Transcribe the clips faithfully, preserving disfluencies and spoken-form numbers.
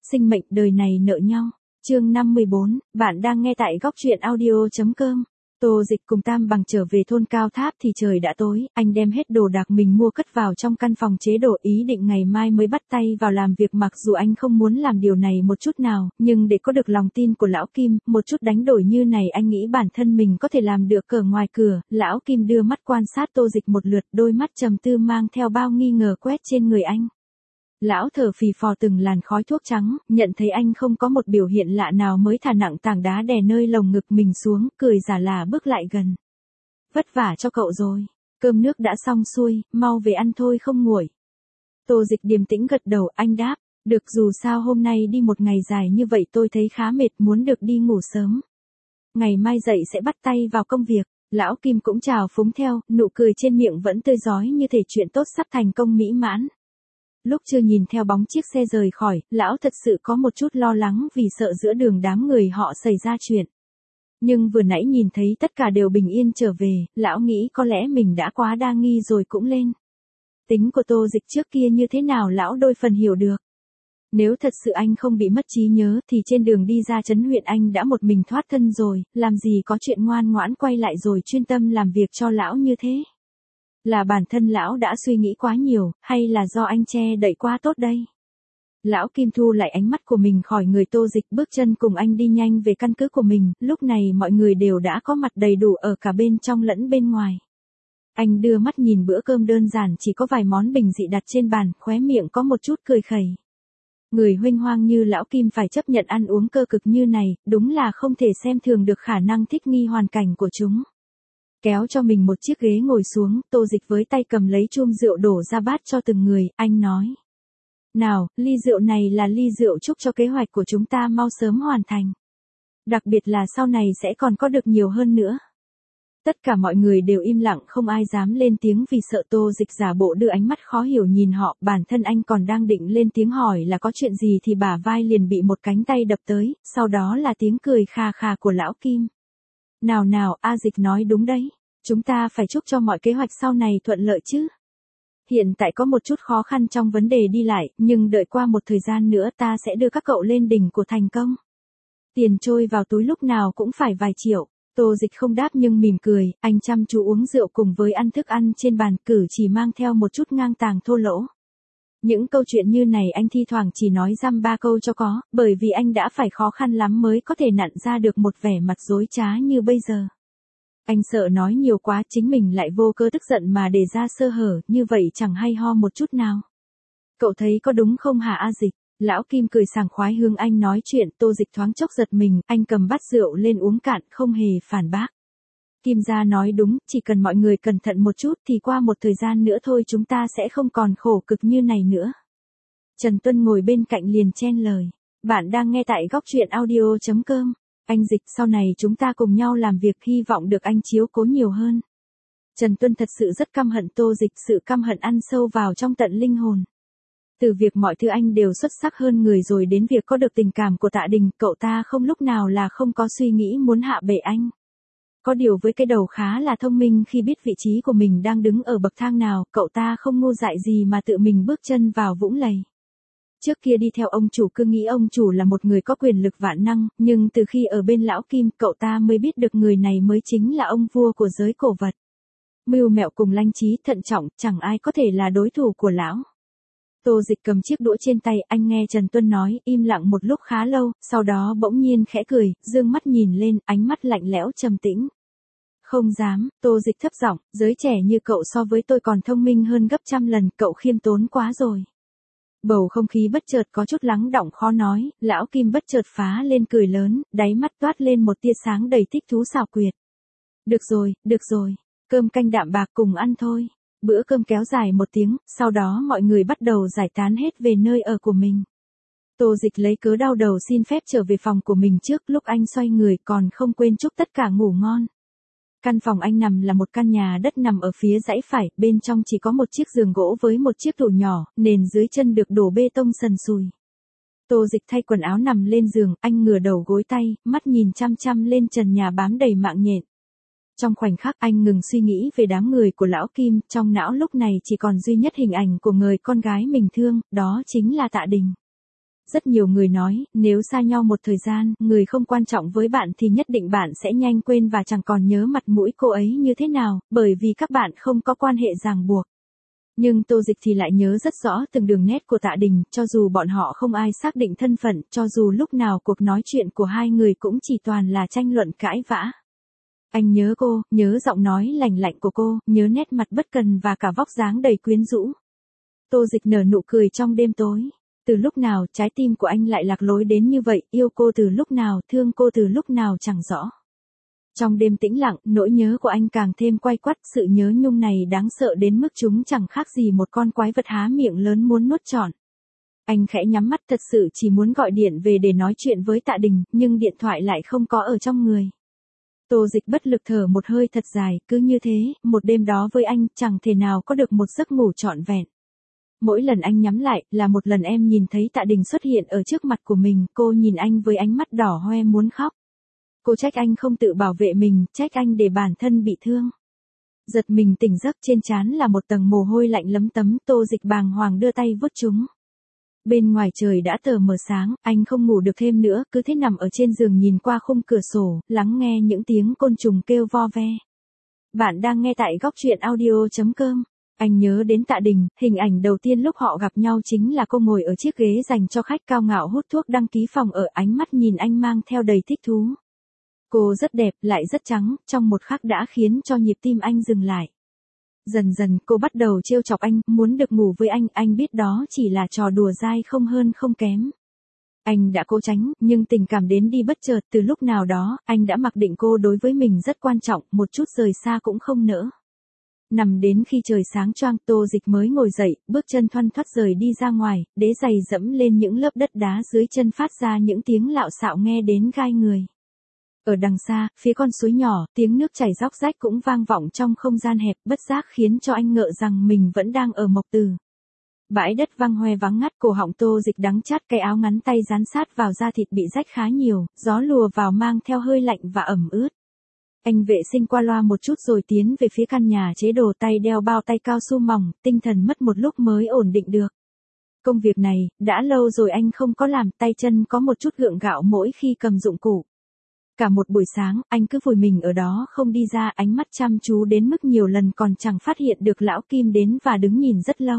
sinh mệnh đời này nợ nhau. Chương năm mươi bốn, bạn đang nghe tại góc truyện audio.com. Tô Dịch cùng Tam Bằng trở về thôn Cao Tháp thì trời đã tối, anh đem hết đồ đạc mình mua cất vào trong căn phòng chế đồ, ý định ngày mai mới bắt tay vào làm việc, mặc dù anh không muốn làm điều này một chút nào, nhưng để có được lòng tin của Lão Kim, một chút đánh đổi như này anh nghĩ bản thân mình có thể làm được. Cờ ngoài cửa, Lão Kim đưa mắt quan sát Tô Dịch một lượt, đôi mắt trầm tư mang theo bao nghi ngờ quét trên người anh. Lão thở phì phò từng làn khói thuốc trắng, nhận thấy anh không có một biểu hiện lạ nào mới thả nặng tảng đá đè nơi lồng ngực mình xuống, cười giả là bước lại gần. Vất vả cho cậu rồi, cơm nước đã xong xuôi, mau về ăn thôi không nguội. Tô Dịch điềm tĩnh gật đầu, anh đáp, được, dù sao hôm nay đi một ngày dài như vậy tôi thấy khá mệt, muốn được đi ngủ sớm. Ngày mai dậy sẽ bắt tay vào công việc. Lão Kim cũng chào phúng theo, nụ cười trên miệng vẫn tươi rói như thể chuyện tốt sắp thành công mỹ mãn. Lúc chưa nhìn theo bóng chiếc xe rời khỏi, lão thật sự có một chút lo lắng vì sợ giữa đường đám người họ xảy ra chuyện. Nhưng vừa nãy nhìn thấy tất cả đều bình yên trở về, lão nghĩ có lẽ mình đã quá đa nghi rồi cũng lên. Tính của Tô Dịch trước kia như thế nào lão đôi phần hiểu được. Nếu thật sự anh không bị mất trí nhớ thì trên đường đi ra trấn huyện anh đã một mình thoát thân rồi, làm gì có chuyện ngoan ngoãn quay lại rồi chuyên tâm làm việc cho lão như thế. Là bản thân lão đã suy nghĩ quá nhiều, hay là do anh che đậy quá tốt đây? Lão Kim thu lại ánh mắt của mình khỏi người Tô Dịch, bước chân cùng anh đi nhanh về căn cứ của mình, lúc này mọi người đều đã có mặt đầy đủ ở cả bên trong lẫn bên ngoài. Anh đưa mắt nhìn bữa cơm đơn giản chỉ có vài món bình dị đặt trên bàn, khóe miệng có một chút cười khẩy. Người huênh hoang như Lão Kim phải chấp nhận ăn uống cơ cực như này, đúng là không thể xem thường được khả năng thích nghi hoàn cảnh của chúng. Kéo cho mình một chiếc ghế ngồi xuống, Tô Dịch với tay cầm lấy chum rượu đổ ra bát cho từng người, anh nói. Nào, ly rượu này là ly rượu chúc cho kế hoạch của chúng ta mau sớm hoàn thành. Đặc biệt là sau này sẽ còn có được nhiều hơn nữa. Tất cả mọi người đều im lặng, không ai dám lên tiếng vì sợ Tô Dịch giả bộ đưa ánh mắt khó hiểu nhìn họ, bản thân anh còn đang định lên tiếng hỏi là có chuyện gì thì bả vai liền bị một cánh tay đập tới, sau đó là tiếng cười khà khà của Lão Kim. Nào nào, A Dịch nói đúng đấy, chúng ta phải chúc cho mọi kế hoạch sau này thuận lợi chứ. Hiện tại có một chút khó khăn trong vấn đề đi lại, nhưng đợi qua một thời gian nữa ta sẽ đưa các cậu lên đỉnh của thành công. Tiền trôi vào túi lúc nào cũng phải vài triệu. Tô Dịch không đáp nhưng mỉm cười, anh chăm chú uống rượu cùng với ăn thức ăn trên bàn, cử chỉ mang theo một chút ngang tàng thô lỗ. Những câu chuyện như này anh thi thoảng chỉ nói dăm ba câu cho có, bởi vì anh đã phải khó khăn lắm mới có thể nặn ra được một vẻ mặt dối trá như bây giờ. Anh sợ nói nhiều quá chính mình lại vô cơ tức giận mà để ra sơ hở, như vậy chẳng hay ho một chút nào. Cậu thấy có đúng không hả A Dịch? Lão Kim cười sảng khoái hướng anh nói chuyện, Tô Dịch thoáng chốc giật mình, anh cầm bát rượu lên uống cạn, không hề phản bác. Kim gia nói đúng, chỉ cần mọi người cẩn thận một chút thì qua một thời gian nữa thôi chúng ta sẽ không còn khổ cực như này nữa. Trần Tuân ngồi bên cạnh liền chen lời. Bạn đang nghe tại góc truyện audio.com. Anh Dịch, sau này chúng ta cùng nhau làm việc, hy vọng được anh chiếu cố nhiều hơn. Trần Tuân thật sự rất căm hận Tô Dịch, sự căm hận ăn sâu vào trong tận linh hồn. Từ việc mọi thứ anh đều xuất sắc hơn người rồi đến việc có được tình cảm của Tạ Đình, cậu ta không lúc nào là không có suy nghĩ muốn hạ bệ anh. Có điều với cái đầu khá là thông minh, khi biết vị trí của mình đang đứng ở bậc thang nào, cậu ta không ngu dại gì mà tự mình bước chân vào vũng lầy. Trước kia đi theo ông chủ cứ nghĩ ông chủ là một người có quyền lực vạn năng, nhưng từ khi ở bên Lão Kim, cậu ta mới biết được người này mới chính là ông vua của giới cổ vật. Mưu mẹo cùng lanh trí, thận trọng, chẳng ai có thể là đối thủ của lão. Tô Dịch cầm chiếc đũa trên tay, anh nghe Trần Tuân nói, im lặng một lúc khá lâu, sau đó bỗng nhiên khẽ cười, dương mắt nhìn lên, ánh mắt lạnh lẽo trầm tĩnh. Không dám, Tô Dịch thấp giọng, giới trẻ như cậu so với tôi còn thông minh hơn gấp trăm lần, cậu khiêm tốn quá rồi. Bầu không khí bất chợt có chút lắng đọng khó nói, Lão Kim bất chợt phá lên cười lớn, đáy mắt toát lên một tia sáng đầy thích thú xảo quyệt. Được rồi, được rồi, cơm canh đạm bạc cùng ăn thôi. Bữa cơm kéo dài một tiếng, sau đó mọi người bắt đầu giải tán hết về nơi ở của mình. Tô Dịch lấy cớ đau đầu xin phép trở về phòng của mình trước, lúc anh xoay người còn không quên chúc tất cả ngủ ngon. Căn phòng anh nằm là một căn nhà đất nằm ở phía dãy phải, bên trong chỉ có một chiếc giường gỗ với một chiếc tủ nhỏ, nền dưới chân được đổ bê tông sần sùi. Tô Dịch thay quần áo nằm lên giường, anh ngửa đầu gối tay, mắt nhìn chăm chăm lên trần nhà bám đầy mạng nhện. Trong khoảnh khắc anh ngừng suy nghĩ về đám người của Lão Kim, trong não lúc này chỉ còn duy nhất hình ảnh của người con gái mình thương, đó chính là Tạ Đình. Rất nhiều người nói, nếu xa nhau một thời gian, người không quan trọng với bạn thì nhất định bạn sẽ nhanh quên và chẳng còn nhớ mặt mũi cô ấy như thế nào, bởi vì các bạn không có quan hệ ràng buộc. Nhưng Tô Dịch thì lại nhớ rất rõ từng đường nét của Tạ Đình, cho dù bọn họ không ai xác định thân phận, cho dù lúc nào cuộc nói chuyện của hai người cũng chỉ toàn là tranh luận cãi vã. Anh nhớ cô, nhớ giọng nói lành lạnh của cô, nhớ nét mặt bất cần và cả vóc dáng đầy quyến rũ. Tô Dịch nở nụ cười trong đêm tối. Từ lúc nào trái tim của anh lại lạc lối đến như vậy, yêu cô từ lúc nào, thương cô từ lúc nào chẳng rõ. Trong đêm tĩnh lặng, nỗi nhớ của anh càng thêm quay quắt, sự nhớ nhung này đáng sợ đến mức chúng chẳng khác gì một con quái vật há miệng lớn muốn nuốt trọn. Anh khẽ nhắm mắt, thật sự chỉ muốn gọi điện về để nói chuyện với Tạ Đình, nhưng điện thoại lại không có ở trong người. Tô Dịch bất lực thở một hơi thật dài, cứ như thế, một đêm đó với anh chẳng thể nào có được một giấc ngủ trọn vẹn. Mỗi lần anh nhắm lại, là một lần em nhìn thấy Tạ Đình xuất hiện ở trước mặt của mình, cô nhìn anh với ánh mắt đỏ hoe muốn khóc. Cô trách anh không tự bảo vệ mình, trách anh để bản thân bị thương. Giật mình tỉnh giấc, trên trán là một tầng mồ hôi lạnh lấm tấm, Tô Dịch bàng hoàng đưa tay vuốt chúng. Bên ngoài trời đã tờ mờ sáng, anh không ngủ được thêm nữa, cứ thế nằm ở trên giường nhìn qua khung cửa sổ, lắng nghe những tiếng côn trùng kêu vo ve. Bạn đang nghe tại góc truyện audio chấm com. Anh nhớ đến Tạ Đình, hình ảnh đầu tiên lúc họ gặp nhau chính là cô ngồi ở chiếc ghế dành cho khách cao ngạo hút thuốc đăng ký phòng, ở ánh mắt nhìn anh mang theo đầy thích thú. Cô rất đẹp, lại rất trắng, trong một khắc đã khiến cho nhịp tim anh dừng lại. Dần dần cô bắt đầu trêu chọc anh, muốn được ngủ với anh, anh biết đó chỉ là trò đùa dai không hơn không kém. Anh đã cố tránh, nhưng tình cảm đến đi bất chợt, từ lúc nào đó, anh đã mặc định cô đối với mình rất quan trọng, một chút rời xa cũng không nỡ. Nằm đến khi trời sáng choang, Tô Dịch mới ngồi dậy, bước chân thoăn thoắt rời đi ra ngoài, đế giày dẫm lên những lớp đất đá dưới chân phát ra những tiếng lạo xạo nghe đến gai người. Ở đằng xa, phía con suối nhỏ, tiếng nước chảy róc rách cũng vang vọng trong không gian hẹp, bất giác khiến cho anh ngỡ rằng mình vẫn đang ở Mộc Từ. Bãi đất vang hoe vắng ngắt, cổ họng Tô Dịch đắng chát, cái áo ngắn tay dán sát vào da thịt bị rách khá nhiều, gió lùa vào mang theo hơi lạnh và ẩm ướt. Anh vệ sinh qua loa một chút rồi tiến về phía căn nhà chế đồ, tay đeo bao tay cao su mỏng, tinh thần mất một lúc mới ổn định được. Công việc này, đã lâu rồi anh không có làm, tay chân có một chút gượng gạo mỗi khi cầm dụng cụ. Cả một buổi sáng, anh cứ vùi mình ở đó không đi ra, ánh mắt chăm chú đến mức nhiều lần còn chẳng phát hiện được lão Kim đến và đứng nhìn rất lâu.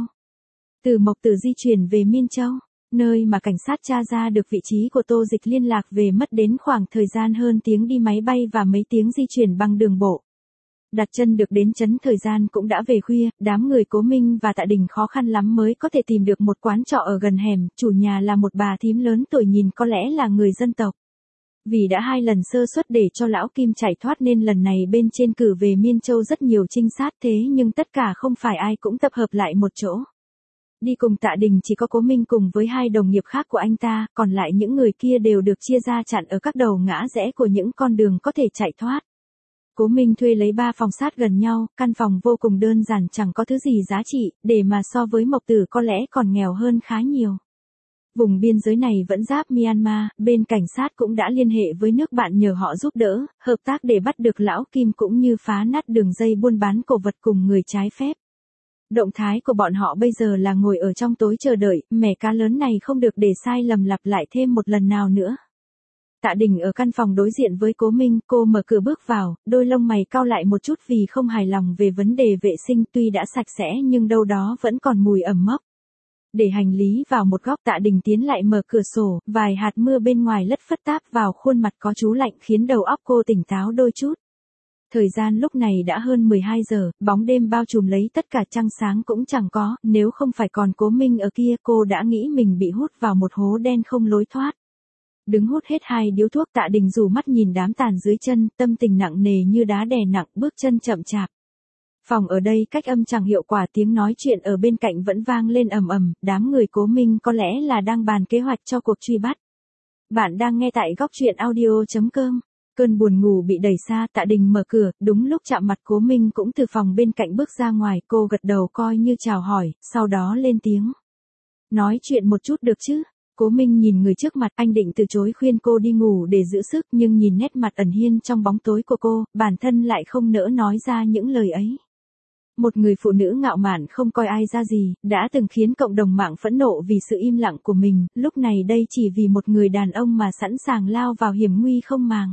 Từ Mộc Từ di chuyển về Miên Châu, nơi mà cảnh sát tra ra được vị trí của Tô Dịch liên lạc về mất đến khoảng thời gian hơn tiếng đi máy bay và mấy tiếng di chuyển bằng đường bộ. Đặt chân được đến trấn thời gian cũng đã về khuya, đám người Cố Minh và Tạ Đình khó khăn lắm mới có thể tìm được một quán trọ ở gần hẻm, chủ nhà là một bà thím lớn tuổi nhìn có lẽ là người dân tộc. Vì đã hai lần sơ suất để cho lão Kim chạy thoát nên lần này bên trên cử về Miên Châu rất nhiều trinh sát, thế nhưng tất cả không phải ai cũng tập hợp lại một chỗ. Đi cùng Tạ Đình chỉ có Cố Minh cùng với hai đồng nghiệp khác của anh ta, còn lại những người kia đều được chia ra chặn ở các đầu ngã rẽ của những con đường có thể chạy thoát. Cố Minh thuê lấy ba phòng sát gần nhau, căn phòng vô cùng đơn giản chẳng có thứ gì giá trị, để mà so với Mộc Tử có lẽ còn nghèo hơn khá nhiều. Vùng biên giới này vẫn giáp Myanmar, bên cảnh sát cũng đã liên hệ với nước bạn nhờ họ giúp đỡ, hợp tác để bắt được lão Kim cũng như phá nát đường dây buôn bán cổ vật cùng người trái phép. Động thái của bọn họ bây giờ là ngồi ở trong tối chờ đợi, mẻ cá lớn này không được để sai lầm lặp lại thêm một lần nào nữa. Tạ Đình ở căn phòng đối diện với Cố Minh, cô mở cửa bước vào, đôi lông mày cau lại một chút vì không hài lòng về vấn đề vệ sinh, tuy đã sạch sẽ nhưng đâu đó vẫn còn mùi ẩm mốc. Để hành lý vào một góc, Tạ Đình tiến lại mở cửa sổ, vài hạt mưa bên ngoài lất phất táp vào khuôn mặt có trú lạnh khiến đầu óc cô tỉnh táo đôi chút. Thời gian lúc này đã hơn mười hai giờ, bóng đêm bao trùm lấy tất cả, trăng sáng cũng chẳng có, nếu không phải còn Cố Minh ở kia cô đã nghĩ mình bị hút vào một hố đen không lối thoát. Đứng hút hết hai điếu thuốc, Tạ Đình rủ mắt nhìn đám tàn dưới chân, tâm tình nặng nề như đá đè nặng, bước chân chậm chạp. Phòng ở đây cách âm chẳng hiệu quả, tiếng nói chuyện ở bên cạnh vẫn vang lên ầm ầm, đám người Cố Minh có lẽ là đang bàn kế hoạch cho cuộc truy bắt. Bạn đang nghe tại góc truyện audio chấm com. Cơn buồn ngủ bị đẩy xa, Tạ Đình mở cửa, đúng lúc chạm mặt Cố Minh cũng từ phòng bên cạnh bước ra ngoài, cô gật đầu coi như chào hỏi, sau đó lên tiếng. Nói chuyện một chút được chứ? Cố Minh nhìn người trước mặt, anh định từ chối khuyên cô đi ngủ để giữ sức, nhưng nhìn nét mặt ẩn hiên trong bóng tối của cô, bản thân lại không nỡ nói ra những lời ấy. Một người phụ nữ ngạo mạn không coi ai ra gì, đã từng khiến cộng đồng mạng phẫn nộ vì sự im lặng của mình, lúc này đây chỉ vì một người đàn ông mà sẵn sàng lao vào hiểm nguy không màng.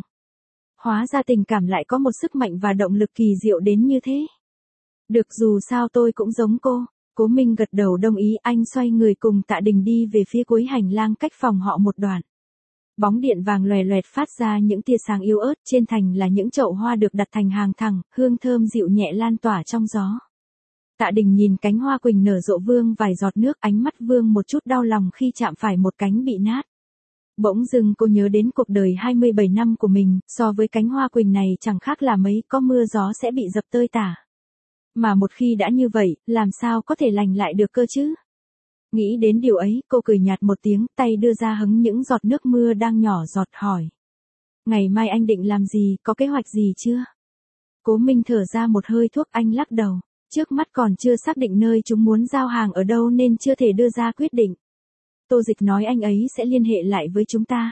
Hóa ra tình cảm lại có một sức mạnh và động lực kỳ diệu đến như thế. Được, dù sao tôi cũng giống cô. Cố Minh gật đầu đồng ý, anh xoay người cùng Tạ Đình đi về phía cuối hành lang cách phòng họ một đoạn. Bóng điện vàng lòe loẹt phát ra những tia sáng yếu ớt, trên thành là những chậu hoa được đặt thành hàng thẳng, hương thơm dịu nhẹ lan tỏa trong gió. Tạ Đình nhìn cánh hoa quỳnh nở rộ vương vài giọt nước, ánh mắt vương một chút đau lòng khi chạm phải một cánh bị nát. Bỗng dưng cô nhớ đến cuộc đời hai mươi bảy năm của mình, so với cánh hoa quỳnh này chẳng khác là mấy, có mưa gió sẽ bị dập tơi tả. Mà một khi đã như vậy, làm sao có thể lành lại được cơ chứ? Nghĩ đến điều ấy, cô cười nhạt một tiếng, tay đưa ra hứng những giọt nước mưa đang nhỏ giọt hỏi. Ngày mai anh định làm gì, có kế hoạch gì chưa? Cố Minh thở ra một hơi thuốc, anh lắc đầu. Trước mắt còn chưa xác định nơi chúng muốn giao hàng ở đâu nên chưa thể đưa ra quyết định. Tô Dịch nói anh ấy sẽ liên hệ lại với chúng ta.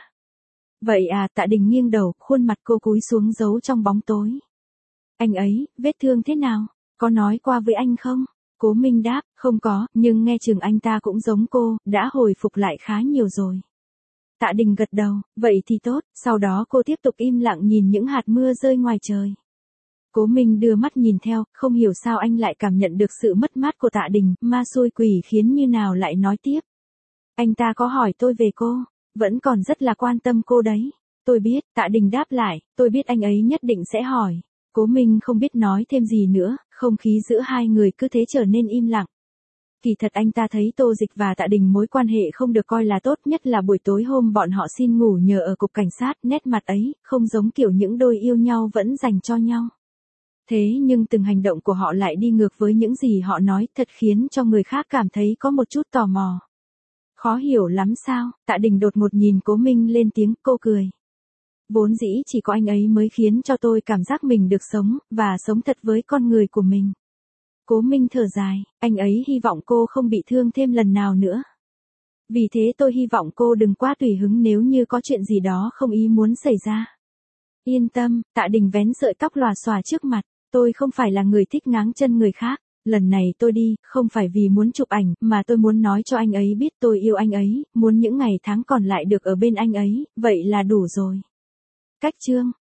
Vậy à, Tạ Đình nghiêng đầu, khuôn mặt cô cúi xuống giấu trong bóng tối. Anh ấy, vết thương thế nào? Có nói qua với anh không? Cố Minh đáp, không có, nhưng nghe chừng anh ta cũng giống cô, đã hồi phục lại khá nhiều rồi. Tạ Đình gật đầu, vậy thì tốt, sau đó cô tiếp tục im lặng nhìn những hạt mưa rơi ngoài trời. Cố Minh đưa mắt nhìn theo, không hiểu sao anh lại cảm nhận được sự mất mát của Tạ Đình, ma xui quỷ khiến như nào lại nói tiếp. Anh ta có hỏi tôi về cô, vẫn còn rất là quan tâm cô đấy. Tôi biết, Tạ Đình đáp lại, tôi biết anh ấy nhất định sẽ hỏi. Cố Minh không biết nói thêm gì nữa, không khí giữa hai người cứ thế trở nên im lặng. Kỳ thật anh ta thấy Tô Dịch và Tạ Đình mối quan hệ không được coi là tốt, nhất là buổi tối hôm bọn họ xin ngủ nhờ ở cục cảnh sát, nét mặt ấy, không giống kiểu những đôi yêu nhau vẫn dành cho nhau. Thế nhưng từng hành động của họ lại đi ngược với những gì họ nói, thật khiến cho người khác cảm thấy có một chút tò mò. Khó hiểu lắm sao? Tạ Đình đột ngột nhìn Cố Minh lên tiếng, cô cười. Vốn dĩ chỉ có anh ấy mới khiến cho tôi cảm giác mình được sống, và sống thật với con người của mình. Cố Minh thở dài, anh ấy hy vọng cô không bị thương thêm lần nào nữa. Vì thế tôi hy vọng cô đừng quá tùy hứng nếu như có chuyện gì đó không ý muốn xảy ra. Yên tâm, Tạ Đình vén sợi tóc lòa xòa trước mặt, tôi không phải là người thích ngáng chân người khác. Lần này tôi đi, không phải vì muốn chụp ảnh, mà tôi muốn nói cho anh ấy biết tôi yêu anh ấy, muốn những ngày tháng còn lại được ở bên anh ấy, vậy là đủ rồi. Cách chương